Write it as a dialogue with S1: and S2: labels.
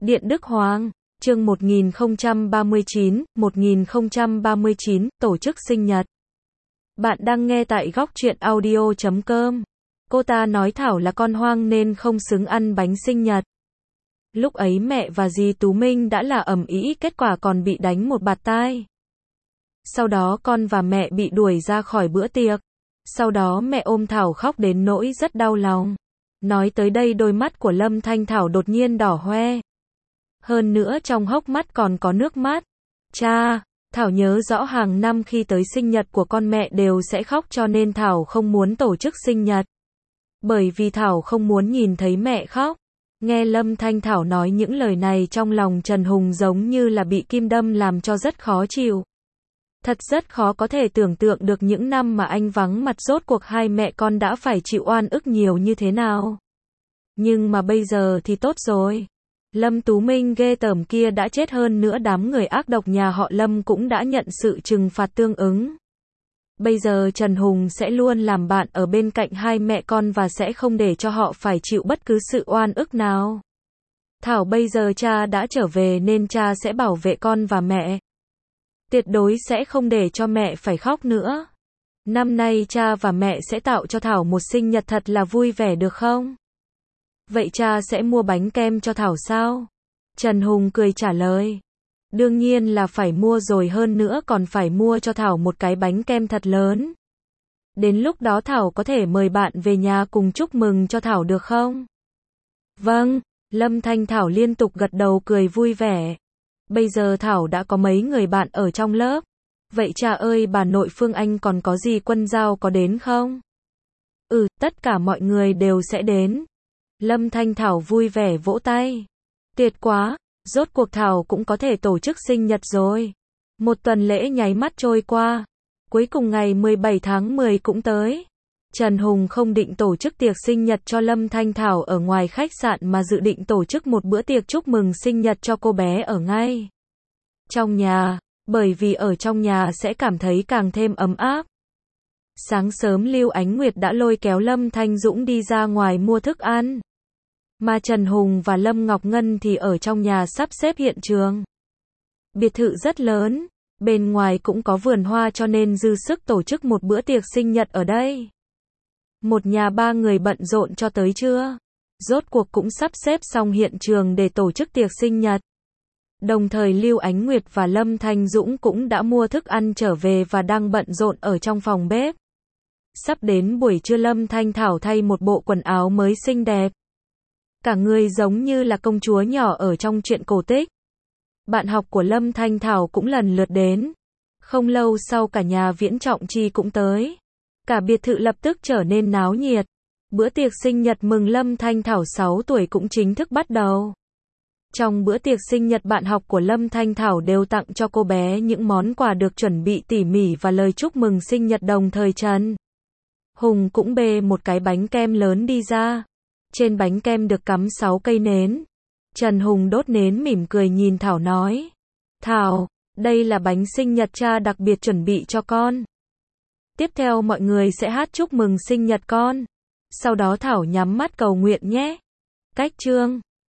S1: Điện Đức Hoàng, chương 1039, tổ chức sinh nhật. Bạn đang nghe tại góc truyện audio.com. Cô ta nói Thảo là con hoang nên không xứng ăn bánh sinh nhật. Lúc ấy mẹ và dì Tú Minh đã là ầm ĩ, kết quả còn bị đánh một bạt tai. Sau đó con và mẹ bị đuổi ra khỏi bữa tiệc. Sau đó mẹ ôm Thảo khóc đến nỗi rất đau lòng. Nói tới đây đôi mắt của Lâm Thanh Thảo đột nhiên đỏ hoe. Hơn nữa trong hốc mắt còn có nước mắt. Cha, Thảo nhớ rõ hàng năm khi tới sinh nhật của con mẹ đều sẽ khóc, cho nên Thảo không muốn tổ chức sinh nhật. Bởi vì Thảo không muốn nhìn thấy mẹ khóc. Nghe Lâm Thanh Thảo nói những lời này, trong lòng Trần Hùng giống như là bị kim đâm, làm cho rất khó chịu. Thật rất khó có thể tưởng tượng được những năm mà anh vắng mặt rốt cuộc hai mẹ con đã phải chịu oan ức nhiều như thế nào. Nhưng mà bây giờ thì tốt rồi. Lâm Tú Minh ghê tởm kia đã chết, hơn nữa đám người ác độc nhà họ Lâm cũng đã nhận sự trừng phạt tương ứng. Bây giờ Trần Hùng sẽ luôn làm bạn ở bên cạnh hai mẹ con và sẽ không để cho họ phải chịu bất cứ sự oan ức nào. Thảo, bây giờ cha đã trở về nên cha sẽ bảo vệ con và mẹ. Tuyệt đối sẽ không để cho mẹ phải khóc nữa. Năm nay cha và mẹ sẽ tạo cho Thảo một sinh nhật thật là vui vẻ, được không? Vậy cha sẽ mua bánh kem cho Thảo sao? Trần Hùng cười trả lời. Đương nhiên là phải mua rồi, hơn nữa còn phải mua cho Thảo một cái bánh kem thật lớn. Đến lúc đó Thảo có thể mời bạn về nhà cùng chúc mừng cho Thảo, được không? Vâng, Lâm Thanh Thảo liên tục gật đầu cười vui vẻ. Bây giờ Thảo đã có mấy người bạn ở trong lớp. Vậy cha ơi, bà nội Phương Anh còn có dì Quân Giao có đến không? Ừ, tất cả mọi người đều sẽ đến. Lâm Thanh Thảo vui vẻ vỗ tay. Tuyệt quá, rốt cuộc Thảo cũng có thể tổ chức sinh nhật rồi. Một tuần lễ nháy mắt trôi qua. Cuối cùng ngày 17 tháng 10 cũng tới. Trần Hùng không định tổ chức tiệc sinh nhật cho Lâm Thanh Thảo ở ngoài khách sạn mà dự định tổ chức một bữa tiệc chúc mừng sinh nhật cho cô bé ở ngay trong nhà, bởi vì ở trong nhà sẽ cảm thấy càng thêm ấm áp. Sáng sớm Lưu Ánh Nguyệt đã lôi kéo Lâm Thanh Dũng đi ra ngoài mua thức ăn. Mà Trần Hùng và Lâm Ngọc Ngân thì ở trong nhà sắp xếp hiện trường. Biệt thự rất lớn, bên ngoài cũng có vườn hoa, cho nên dư sức tổ chức một bữa tiệc sinh nhật ở đây. Một nhà ba người bận rộn cho tới trưa. Rốt cuộc cũng sắp xếp xong hiện trường để tổ chức tiệc sinh nhật. Đồng thời Lưu Ánh Nguyệt và Lâm Thanh Dũng cũng đã mua thức ăn trở về và đang bận rộn ở trong phòng bếp. Sắp đến buổi trưa, Lâm Thanh Thảo thay một bộ quần áo mới xinh đẹp. Cả người giống như là công chúa nhỏ ở trong truyện cổ tích. Bạn học của Lâm Thanh Thảo cũng lần lượt đến. Không lâu sau cả nhà Viễn Trọng Chi cũng tới. Cả biệt thự lập tức trở nên náo nhiệt. Bữa tiệc sinh nhật mừng Lâm Thanh Thảo 6 tuổi cũng chính thức bắt đầu. Trong bữa tiệc sinh nhật, bạn học của Lâm Thanh Thảo đều tặng cho cô bé những món quà được chuẩn bị tỉ mỉ và lời chúc mừng sinh nhật. Đồng thời Trần Hùng cũng bê một cái bánh kem lớn đi ra. Trên bánh kem được cắm 6 cây nến. Trần Hùng đốt nến mỉm cười nhìn Thảo nói. Thảo, đây là bánh sinh nhật cha đặc biệt chuẩn bị cho con. Tiếp theo mọi người sẽ hát chúc mừng sinh nhật con. Sau đó Thảo nhắm mắt cầu nguyện nhé. Cách chương